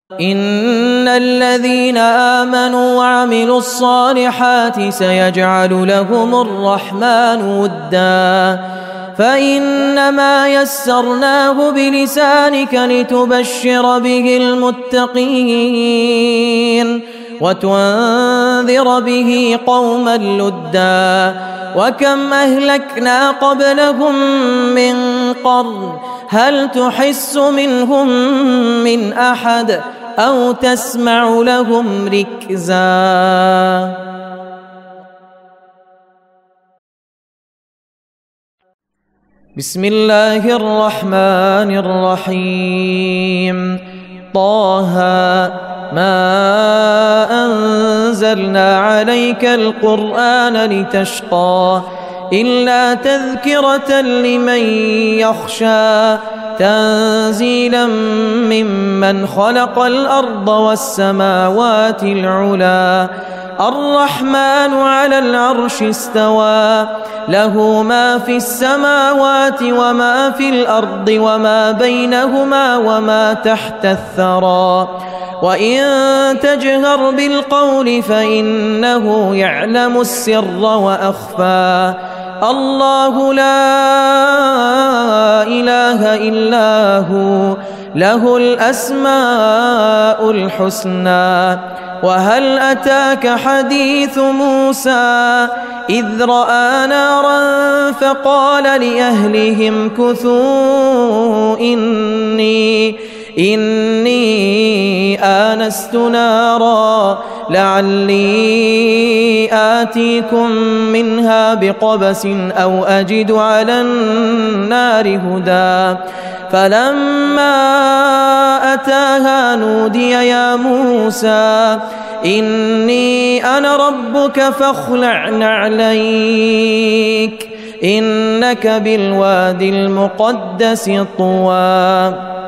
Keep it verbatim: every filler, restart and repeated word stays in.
إن الذين آمنوا وعملوا الصالحات سيجعل لهم الرحمن ودا فإنما يسرناه بلسانك لتبشر به المتقين وتنذر به قوما لدا وكم أهلكنا قبلهم من قرن هل تحس منهم من أحد أو تسمع لهم ركزا. بسم الله الرحمن الرحيم. طه ما أنزلنا عليك القرآن لتشقى إلا تذكرة لمن يخشى تنزيلا ممن خلق الأرض والسماوات العلى الرحمن على العرش استوى له ما في السماوات وما في الأرض وما بينهما وما تحت الثرى وإن تجهر بالقول فإنه يعلم السر وأخفى الله لا إله إلا هو له الأسماء الحسنى. وهل أتاك حديث موسى إذ رأى نارا فقال لأهلهم كثوا إني إني آنست نارا لعلي آتيكم منها بقبس أو أجد على النار هدى فلما أتاها نودي يا موسى إني أنا ربك فاخلع نعليك إنك بالوادي المقدس طوى.